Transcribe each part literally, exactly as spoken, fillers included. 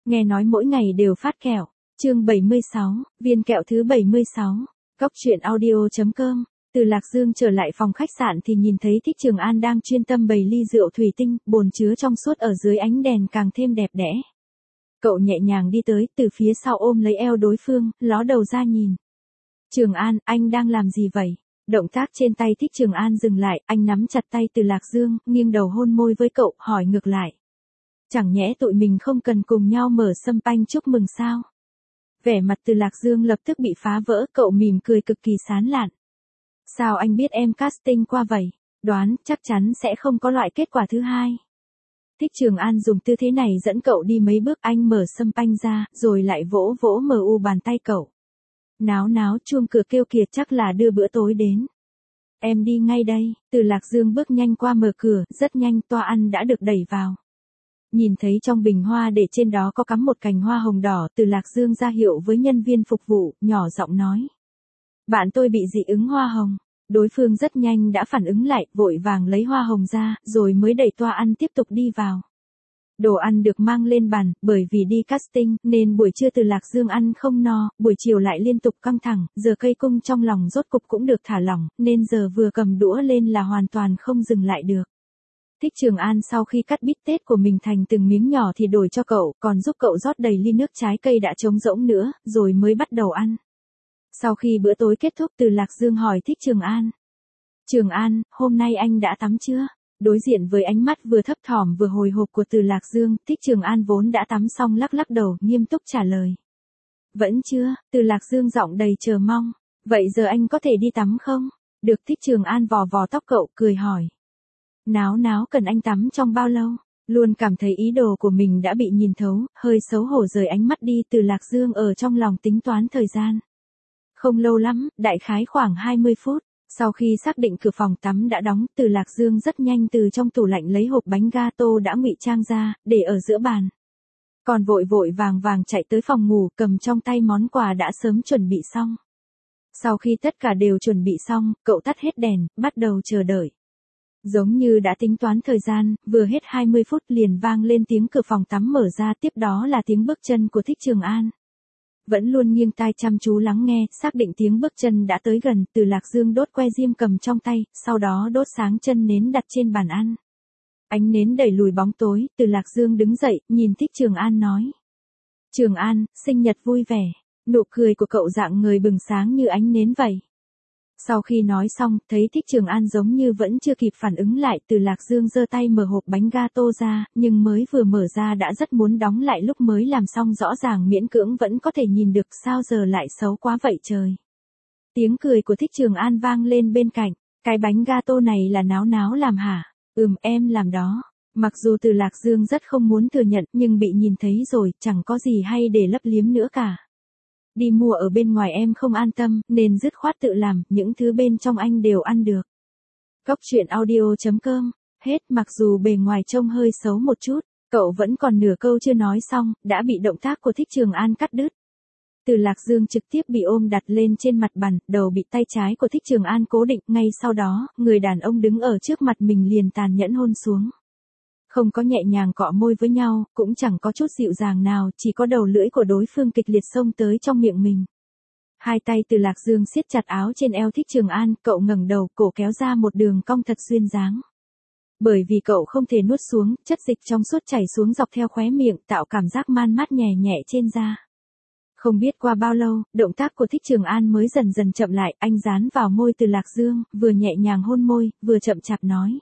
Nghe nói mỗi ngày đều phát kẹo. Chương bảy mươi sáu, viên kẹo thứ bảy mươi sáu. Cóc truyện audio chấm com. Từ Lạc Dương trở lại phòng khách sạn thì nhìn thấy Thích Trường An đang chuyên tâm bày ly rượu thủy tinh, bồn chứa trong suốt ở dưới ánh đèn càng thêm đẹp đẽ. Cậu nhẹ nhàng đi tới, từ phía sau ôm lấy eo đối phương, ló đầu ra nhìn. Trường An, anh đang làm gì vậy? Động tác trên tay Thích Trường An dừng lại, anh nắm chặt tay Từ Lạc Dương, nghiêng đầu hôn môi với cậu, hỏi ngược lại. Chẳng nhẽ tụi mình không cần cùng nhau mở sâm panh chúc mừng sao? Vẻ mặt Từ Lạc Dương lập tức bị phá vỡ, cậu mỉm cười cực kỳ sán lạn. Sao anh biết em casting qua vậy? Đoán, chắc chắn sẽ không có loại kết quả thứ hai. Thích Trường An dùng tư thế này dẫn cậu đi mấy bước, anh mở sâm panh ra, rồi lại vỗ vỗ mờ u bàn tay cậu. Náo náo, chuông cửa kêu kìa, chắc là đưa bữa tối đến. Em đi ngay đây. Từ Lạc Dương bước nhanh qua mở cửa, rất nhanh toa ăn đã được đẩy vào. Nhìn thấy trong bình hoa để trên đó có cắm một cành hoa hồng đỏ, Từ Lạc Dương ra hiệu với nhân viên phục vụ, nhỏ giọng nói. Bạn tôi bị dị ứng hoa hồng. Đối phương rất nhanh đã phản ứng lại, vội vàng lấy hoa hồng ra, rồi mới đẩy toa ăn tiếp tục đi vào. Đồ ăn được mang lên bàn, bởi vì đi casting, nên buổi trưa Từ Lạc Dương ăn không no, buổi chiều lại liên tục căng thẳng, giờ cây cung trong lòng rốt cục cũng được thả lỏng, nên giờ vừa cầm đũa lên là hoàn toàn không dừng lại được. Thích Trường An sau khi cắt bít tết của mình thành từng miếng nhỏ thì đổi cho cậu, còn giúp cậu rót đầy ly nước trái cây đã trống rỗng nữa, rồi mới bắt đầu ăn. Sau khi bữa tối kết thúc, Từ Lạc Dương hỏi Thích Trường An. Trường An, hôm nay anh đã tắm chưa? Đối diện với ánh mắt vừa thấp thỏm vừa hồi hộp của Từ Lạc Dương, Thích Trường An vốn đã tắm xong lắc lắc đầu, nghiêm túc trả lời. Vẫn chưa. Từ Lạc Dương giọng đầy chờ mong. Vậy giờ anh có thể đi tắm không? Được. Thích Trường An vò vò tóc cậu, cười hỏi. Náo náo, cần anh tắm trong bao lâu? Luôn cảm thấy ý đồ của mình đã bị nhìn thấu, hơi xấu hổ rời ánh mắt đi, Từ Lạc Dương ở trong lòng tính toán thời gian. Không lâu lắm, đại khái khoảng hai mươi phút. Sau khi xác định cửa phòng tắm đã đóng, Từ Lạc Dương rất nhanh từ trong tủ lạnh lấy hộp bánh gato đã ngụy trang ra, để ở giữa bàn. Còn vội vội vàng vàng chạy tới phòng ngủ, cầm trong tay món quà đã sớm chuẩn bị xong. Sau khi tất cả đều chuẩn bị xong, cậu tắt hết đèn, bắt đầu chờ đợi. Giống như đã tính toán thời gian, vừa hết hai mươi phút liền vang lên tiếng cửa phòng tắm mở ra, tiếp đó là tiếng bước chân của Thích Trường An. Vẫn luôn nghiêng tai chăm chú lắng nghe, xác định tiếng bước chân đã tới gần, Từ Lạc Dương đốt que diêm cầm trong tay, sau đó đốt sáng chân nến đặt trên bàn ăn. Ánh nến đẩy lùi bóng tối, Từ Lạc Dương đứng dậy, nhìn Thích Trường An nói. Trường An, sinh nhật vui vẻ. Nụ cười của cậu dạng người bừng sáng như ánh nến vậy. Sau khi nói xong, thấy Thích Trường An giống như vẫn chưa kịp phản ứng lại, Từ Lạc Dương giơ tay mở hộp bánh gato ra, nhưng mới vừa mở ra đã rất muốn đóng lại, lúc mới làm xong rõ ràng miễn cưỡng vẫn có thể nhìn được, sao giờ lại xấu quá vậy trời. Tiếng cười của Thích Trường An vang lên bên cạnh, cái bánh gato này là Náo Náo làm hả? Ừm, em làm đó. Mặc dù Từ Lạc Dương rất không muốn thừa nhận, nhưng bị nhìn thấy rồi, chẳng có gì hay để lấp liếm nữa cả. Đi mua ở bên ngoài em không an tâm, nên dứt khoát tự làm, những thứ bên trong anh đều ăn được. Cóc truyện audio chấm com. Hết. Mặc dù bề ngoài trông hơi xấu một chút, cậu vẫn còn nửa câu chưa nói xong, đã bị động tác của Thích Trường An cắt đứt. Từ Lạc Dương trực tiếp bị ôm đặt lên trên mặt bàn, đầu bị tay trái của Thích Trường An cố định, ngay sau đó, người đàn ông đứng ở trước mặt mình liền tàn nhẫn hôn xuống. Không có nhẹ nhàng cọ môi với nhau, cũng chẳng có chút dịu dàng nào, chỉ có đầu lưỡi của đối phương kịch liệt xông tới trong miệng mình. Hai tay Từ Lạc Dương siết chặt áo trên eo Thích Trường An, cậu ngẩng đầu, cổ kéo ra một đường cong thật duyên dáng. Bởi vì cậu không thể nuốt xuống, chất dịch trong suốt chảy xuống dọc theo khóe miệng, tạo cảm giác man mát nhẹ nhẹ trên da. Không biết qua bao lâu, động tác của Thích Trường An mới dần dần chậm lại, anh dán vào môi Từ Lạc Dương, vừa nhẹ nhàng hôn môi, vừa chậm chạp nói.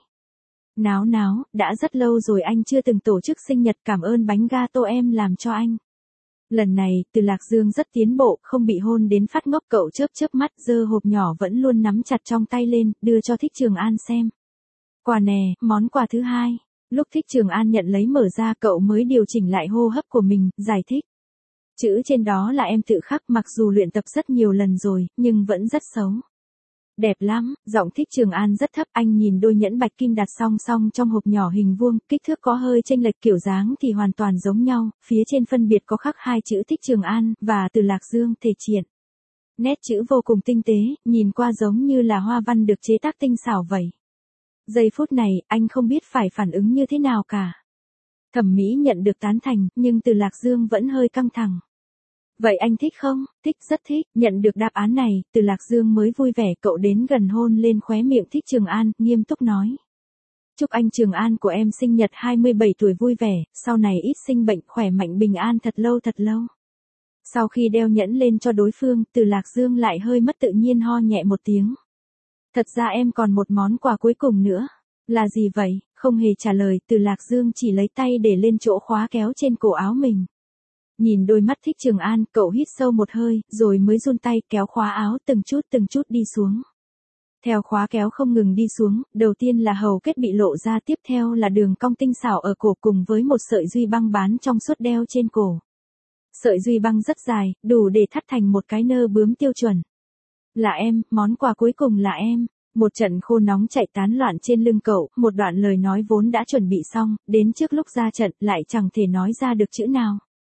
Náo Náo, đã rất lâu rồi anh chưa từng tổ chức sinh nhật, cảm ơn bánh gato em làm cho anh. Lần này, Từ Lạc Dương rất tiến bộ, không bị hôn đến phát ngốc, cậu chớp chớp mắt, giơ hộp nhỏ vẫn luôn nắm chặt trong tay lên, đưa cho Thích Trường An xem. Quà nè, món quà thứ hai. Lúc Thích Trường An nhận lấy mở ra, cậu mới điều chỉnh lại hô hấp của mình, giải thích. Chữ trên đó là em tự khắc, mặc dù luyện tập rất nhiều lần rồi, nhưng vẫn rất xấu. Đẹp lắm. Giọng Thích Trường An rất thấp, anh nhìn đôi nhẫn bạch kim đặt song song trong hộp nhỏ hình vuông, kích thước có hơi chênh lệch, kiểu dáng thì hoàn toàn giống nhau, phía trên phân biệt có khắc hai chữ Thích Trường An, và Từ Lạc Dương thể triển. Nét chữ vô cùng tinh tế, nhìn qua giống như là hoa văn được chế tác tinh xảo vậy. Giây phút này, anh không biết phải phản ứng như thế nào cả. Thẩm Mỹ nhận được tán thành, nhưng Từ Lạc Dương vẫn hơi căng thẳng. Vậy anh thích không? Thích, rất thích. Nhận được đáp án này, Từ Lạc Dương mới vui vẻ, cậu đến gần hôn lên khóe miệng Thích Trường An, nghiêm túc nói. Chúc anh Trường An của em sinh nhật hai mươi bảy tuổi vui vẻ, sau này ít sinh bệnh, khỏe mạnh bình an thật lâu thật lâu. Sau khi đeo nhẫn lên cho đối phương, Từ Lạc Dương lại hơi mất tự nhiên ho nhẹ một tiếng. Thật ra em còn một món quà cuối cùng nữa. Là gì vậy? Không hề trả lời, Từ Lạc Dương chỉ lấy tay để lên chỗ khóa kéo trên cổ áo mình. Nhìn đôi mắt Thích Trường An, cậu hít sâu một hơi, rồi mới run tay kéo khóa áo từng chút từng chút đi xuống. Theo khóa kéo không ngừng đi xuống, đầu tiên là hầu kết bị lộ ra, tiếp theo là đường cong tinh xảo ở cổ cùng với một sợi duy băng bán trong suốt đeo trên cổ. Sợi duy băng rất dài, đủ để thắt thành một cái nơ bướm tiêu chuẩn. Là em, món quà cuối cùng là em. Một trận khô nóng chạy tán loạn trên lưng cậu, một đoạn lời nói vốn đã chuẩn bị xong, đến trước lúc ra trận lại chẳng thể nói ra được chữ nào.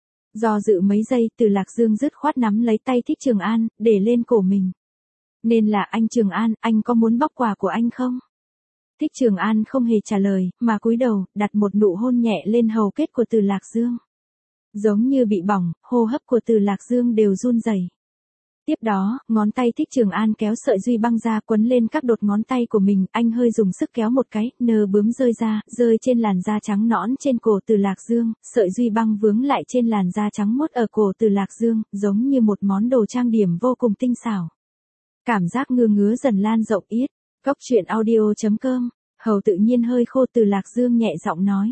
Do dự mấy giây, Từ Lạc Dương dứt khoát nắm lấy tay Thích Trường An, để lên cổ mình. Nên là anh Trường An, anh có muốn bóc quà của anh không? Thích Trường An không hề trả lời, mà cúi đầu, đặt một nụ hôn nhẹ lên hầu kết của Từ Lạc Dương. Giống như bị bỏng, hô hấp của Từ Lạc Dương đều run rẩy. Tiếp đó, ngón tay Thích Trường An kéo sợi duy băng ra quấn lên các đốt ngón tay của mình, anh hơi dùng sức kéo một cái, nơ bướm rơi ra, rơi trên làn da trắng nõn trên cổ Từ Lạc Dương, sợi duy băng vướng lại trên làn da trắng muốt ở cổ Từ Lạc Dương, giống như một món đồ trang điểm vô cùng tinh xảo. Cảm giác ngứa ngứa dần lan rộng yết. Cốc truyện audio chấm com, hầu tự nhiên hơi khô, Từ Lạc Dương nhẹ giọng nói.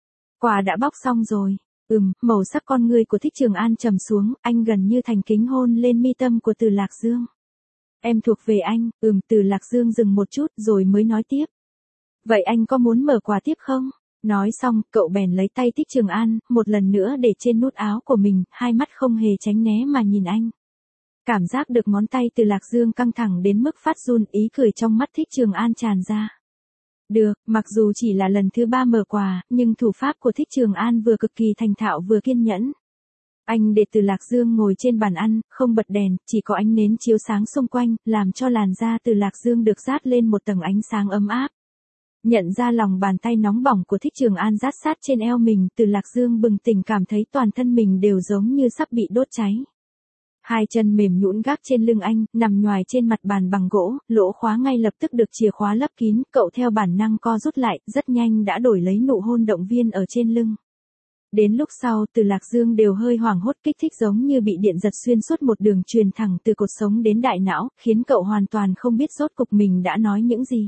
Quà đã bóc xong rồi. Ừm, màu sắc con ngươi của Thích Trường An trầm xuống, anh gần như thành kính hôn lên mi tâm của Từ Lạc Dương. Em thuộc về anh, ừm, Từ Lạc Dương dừng một chút rồi mới nói tiếp. Vậy anh có muốn mở quà tiếp không? Nói xong, cậu bèn lấy tay Thích Trường An, một lần nữa để trên nút áo của mình, hai mắt không hề tránh né mà nhìn anh. Cảm giác được ngón tay Từ Lạc Dương căng thẳng đến mức phát run, ý cười trong mắt Thích Trường An tràn ra. Được, mặc dù chỉ là lần thứ ba mở quà, nhưng thủ pháp của Thích Trường An vừa cực kỳ thành thạo vừa kiên nhẫn. Anh để Từ Lạc Dương ngồi trên bàn ăn, không bật đèn, chỉ có ánh nến chiếu sáng xung quanh, làm cho làn da Từ Lạc Dương được dát lên một tầng ánh sáng ấm áp. Nhận ra lòng bàn tay nóng bỏng của Thích Trường An dát sát trên eo mình, Từ Lạc Dương bừng tỉnh cảm thấy toàn thân mình đều giống như sắp bị đốt cháy. Hai chân mềm nhũn gác trên lưng anh, nằm nhoài trên mặt bàn bằng gỗ, lỗ khóa ngay lập tức được chìa khóa lấp kín, cậu theo bản năng co rút lại, rất nhanh đã đổi lấy nụ hôn động viên ở trên lưng. Đến lúc sau, Từ Lạc Dương đều hơi hoảng hốt, kích thích giống như bị điện giật xuyên suốt một đường truyền thẳng từ cột sống đến đại não, khiến cậu hoàn toàn không biết rốt cục mình đã nói những gì.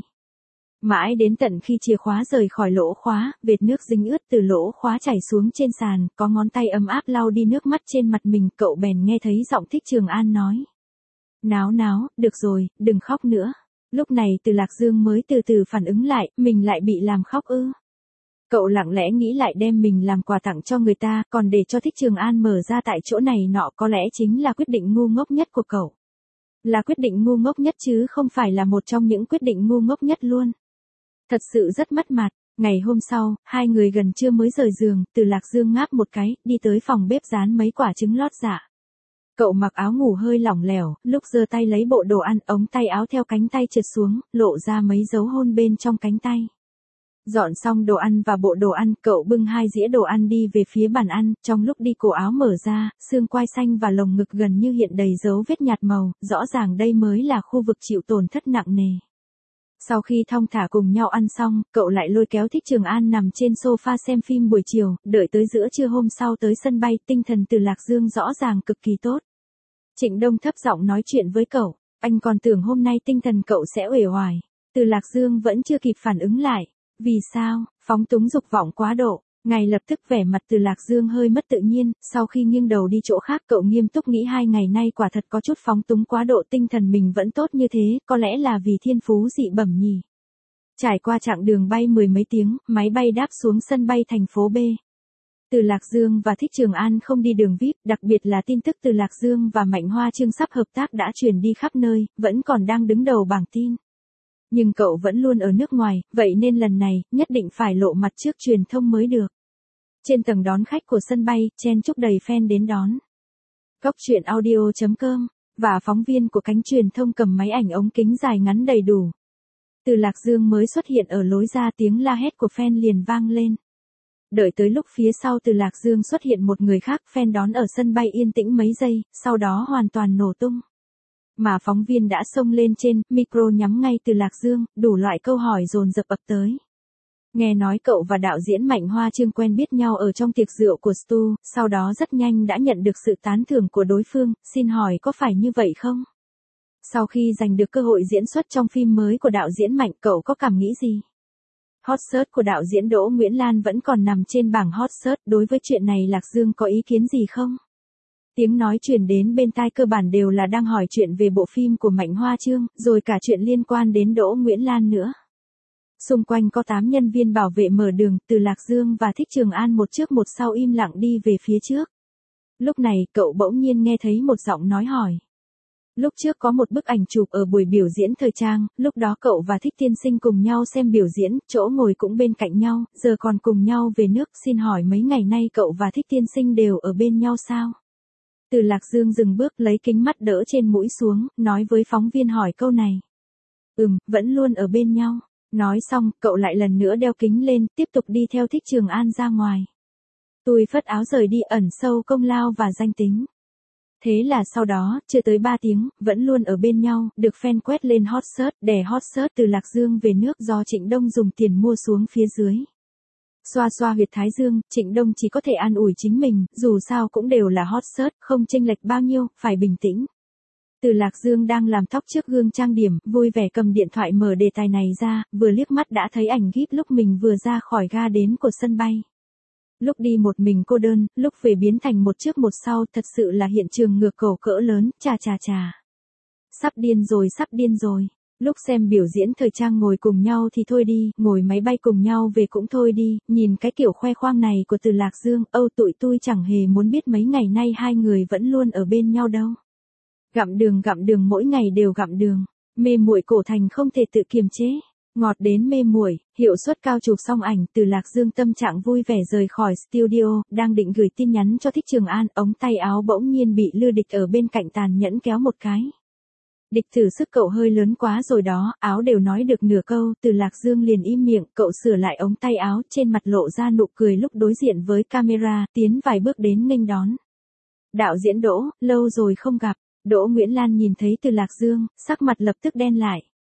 Mãi đến tận khi chìa khóa rời khỏi lỗ khóa, vệt nước dính ướt từ lỗ khóa chảy xuống trên sàn, có ngón tay ấm áp lau đi nước mắt trên mặt mình, cậu bèn nghe thấy giọng Thích Trường An nói. Náo náo, được rồi, đừng khóc nữa. Lúc này Từ Lạc Dương mới từ từ phản ứng lại, mình lại bị làm khóc ư. Cậu lặng lẽ nghĩ lại đem mình làm quà tặng cho người ta, còn để cho Thích Trường An mở ra tại chỗ này nọ, có lẽ chính là quyết định ngu ngốc nhất của cậu. Là quyết định ngu ngốc nhất chứ không phải là một trong những quyết định ngu ngốc nhất luôn. Thật sự rất mất mặt. Ngày hôm sau, hai người gần trưa mới rời giường, Từ Lạc Dương ngáp một cái, đi tới phòng bếp rán mấy quả trứng lót dạ. Cậu mặc áo ngủ hơi lỏng lẻo, lúc giơ tay lấy bộ đồ ăn, ống tay áo theo cánh tay trượt xuống, lộ ra mấy dấu hôn bên trong cánh tay. Dọn xong đồ ăn và bộ đồ ăn, cậu bưng hai dĩa đồ ăn đi về phía bàn ăn, trong lúc đi cổ áo mở ra, xương quai xanh và lồng ngực gần như hiện đầy dấu vết nhạt màu, rõ ràng đây mới là khu vực chịu tổn thất nặng nề. Sau khi thong thả cùng nhau ăn xong, cậu lại lôi kéo Thích Trường An nằm trên sofa xem phim buổi chiều, đợi tới giữa trưa hôm sau tới sân bay, tinh thần Từ Lạc Dương rõ ràng cực kỳ tốt. Trịnh Đông thấp giọng nói chuyện với cậu, anh còn tưởng hôm nay tinh thần cậu sẽ uể oải. Từ Lạc Dương vẫn chưa kịp phản ứng lại. Vì sao? Phóng túng dục vọng quá độ. Ngay lập tức vẻ mặt Từ Lạc Dương hơi mất tự nhiên, sau khi nghiêng đầu đi chỗ khác cậu nghiêm túc nghĩ hai ngày nay quả thật có chút phóng túng quá độ, tinh thần mình vẫn tốt như thế, có lẽ là vì thiên phú dị bẩm nhỉ. Trải qua chặng đường bay mười mấy tiếng, máy bay đáp xuống sân bay thành phố B. Từ Lạc Dương và Thích Trường An không đi đường vi ai pi, đặc biệt là tin tức Từ Lạc Dương và Mạnh Hoa Trương sắp hợp tác đã truyền đi khắp nơi, vẫn còn đang đứng đầu bảng tin. Nhưng cậu vẫn luôn ở nước ngoài, vậy nên lần này, nhất định phải lộ mặt trước truyền thông mới được. Trên tầng đón khách của sân bay, chen chúc đầy fan đến đón. Cốc truyện audio chấm com, và phóng viên của cánh truyền thông cầm máy ảnh ống kính dài ngắn đầy đủ. Từ Lạc Dương mới xuất hiện ở lối ra, tiếng la hét của fan liền vang lên. Đợi tới lúc phía sau Từ Lạc Dương xuất hiện một người khác, fan đón ở sân bay yên tĩnh mấy giây, sau đó hoàn toàn nổ tung. Mà phóng viên đã xông lên trên, micro nhắm ngay Từ Lạc Dương, đủ loại câu hỏi dồn dập ập tới. Nghe nói cậu và đạo diễn Mạnh Hoa Trương quen biết nhau ở trong tiệc rượu của Stu, sau đó rất nhanh đã nhận được sự tán thưởng của đối phương, xin hỏi có phải như vậy không? Sau khi giành được cơ hội diễn xuất trong phim mới của đạo diễn Mạnh, cậu có cảm nghĩ gì? Hot search của đạo diễn Đỗ Nguyễn Lan vẫn còn nằm trên bảng hot search, đối với chuyện này Lạc Dương có ý kiến gì không? Tiếng nói truyền đến bên tai cơ bản đều là đang hỏi chuyện về bộ phim của Mạnh Hoa Trương, rồi cả chuyện liên quan đến Đỗ Nguyễn Lan nữa. Xung quanh có tám nhân viên bảo vệ mở đường, Từ Lạc Dương và Thích Trường An một trước một sau im lặng đi về phía trước. Lúc này, cậu bỗng nhiên nghe thấy một giọng nói hỏi. Lúc trước có một bức ảnh chụp ở buổi biểu diễn thời trang, lúc đó cậu và Thích tiên sinh cùng nhau xem biểu diễn, chỗ ngồi cũng bên cạnh nhau, giờ còn cùng nhau về nước, xin hỏi mấy ngày nay cậu và Thích tiên sinh đều ở bên nhau sao? Từ Lạc Dương dừng bước lấy kính mắt đỡ trên mũi xuống, nói với phóng viên hỏi câu này. Ừm, vẫn luôn ở bên nhau. Nói xong, cậu lại lần nữa đeo kính lên, tiếp tục đi theo Thích Trường An ra ngoài. Tôi phất áo rời đi, ẩn sâu công lao và danh tính. Thế là sau đó, chưa tới ba tiếng, vẫn luôn ở bên nhau, được fan quét lên hot search, đè hot search Từ Lạc Dương về nước do Trịnh Đông dùng tiền mua xuống phía dưới. Xoa xoa huyệt thái dương, Trịnh Đông chỉ có thể an ủi chính mình, dù sao cũng đều là hot search, không chênh lệch bao nhiêu, phải bình tĩnh. Từ Lạc Dương đang làm tóc trước gương trang điểm, vui vẻ cầm điện thoại mở đề tài này ra, vừa liếc mắt đã thấy ảnh gíp lúc mình vừa ra khỏi ga đến của sân bay. Lúc đi một mình cô đơn, lúc về biến thành một trước một sau, thật sự là hiện trường ngược cầu cỡ lớn, chà chà chà. Sắp điên rồi, sắp điên rồi. Lúc xem biểu diễn thời trang ngồi cùng nhau thì thôi đi, ngồi máy bay cùng nhau về cũng thôi đi, nhìn cái kiểu khoe khoang này của Từ Lạc Dương, âu tụi tôi chẳng hề muốn biết mấy ngày nay hai người vẫn luôn ở bên nhau đâu. Gặm đường gặm đường mỗi ngày đều gặm đường, mê muội cổ thành không thể tự kiềm chế, ngọt đến mê muội, hiệu suất cao. Chụp xong ảnh, Từ Lạc Dương tâm trạng vui vẻ rời khỏi studio, đang định gửi tin nhắn cho Thích Trường An, ống tay áo bỗng nhiên bị Lư Địch ở bên cạnh tàn nhẫn kéo một cái. Địch thử sức cậu hơi lớn quá rồi đó, áo đều nói được nửa câu, Từ Lạc Dương liền im miệng, cậu sửa lại ống tay áo, trên mặt lộ ra nụ cười lúc đối diện với camera, tiến vài bước đến nghênh đón. Đạo diễn Đỗ, lâu rồi không gặp. Đỗ Nguyễn Lan nhìn thấy Từ Lạc Dương, sắc mặt lập tức đen lại.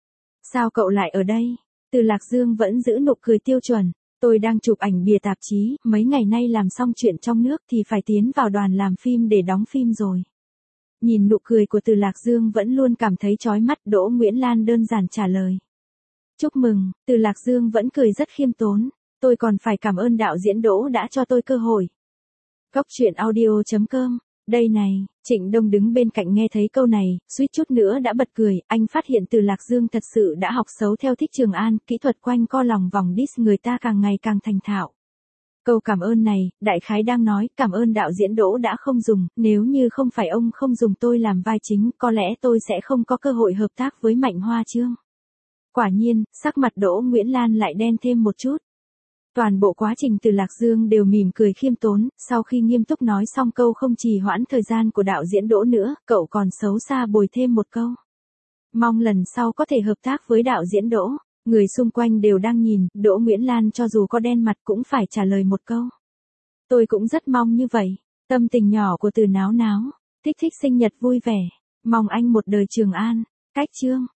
Sao cậu lại ở đây? Từ Lạc Dương vẫn giữ nụ cười tiêu chuẩn. Tôi đang chụp ảnh bìa tạp chí, mấy ngày nay làm xong chuyện trong nước thì phải tiến vào đoàn làm phim để đóng phim rồi. Nhìn nụ cười của Từ Lạc Dương vẫn luôn cảm thấy chói mắt, Đỗ Nguyễn Lan đơn giản trả lời. Chúc mừng, Từ Lạc Dương vẫn cười rất khiêm tốn. Tôi còn phải cảm ơn đạo diễn Đỗ đã cho tôi cơ hội. Cóc truyện audio chấm com. Đây này, Trịnh Đông đứng bên cạnh nghe thấy câu này, suýt chút nữa đã bật cười, anh phát hiện Từ Lạc Dương thật sự đã học xấu theo Thích Trường An, kỹ thuật quanh co lòng vòng diss người ta càng ngày càng thành thạo. Câu cảm ơn này, đại khái đang nói, cảm ơn đạo diễn Đỗ đã không dùng, nếu như không phải ông không dùng tôi làm vai chính, có lẽ tôi sẽ không có cơ hội hợp tác với Mạnh Hoa Trương. Quả nhiên, sắc mặt Đỗ Nguyễn Lan lại đen thêm một chút. Toàn bộ quá trình Từ Lạc Dương đều mỉm cười khiêm tốn, sau khi nghiêm túc nói xong câu không trì hoãn thời gian của đạo diễn Đỗ nữa, cậu còn xấu xa bồi thêm một câu. Mong lần sau có thể hợp tác với đạo diễn Đỗ. Người xung quanh đều đang nhìn, Đỗ Nguyễn Lan cho dù có đen mặt cũng phải trả lời một câu. Tôi cũng rất mong như vậy. Tâm tình nhỏ của Từ Náo Náo. Thích Thích sinh nhật vui vẻ. Mong anh một đời trường an. Cách chương.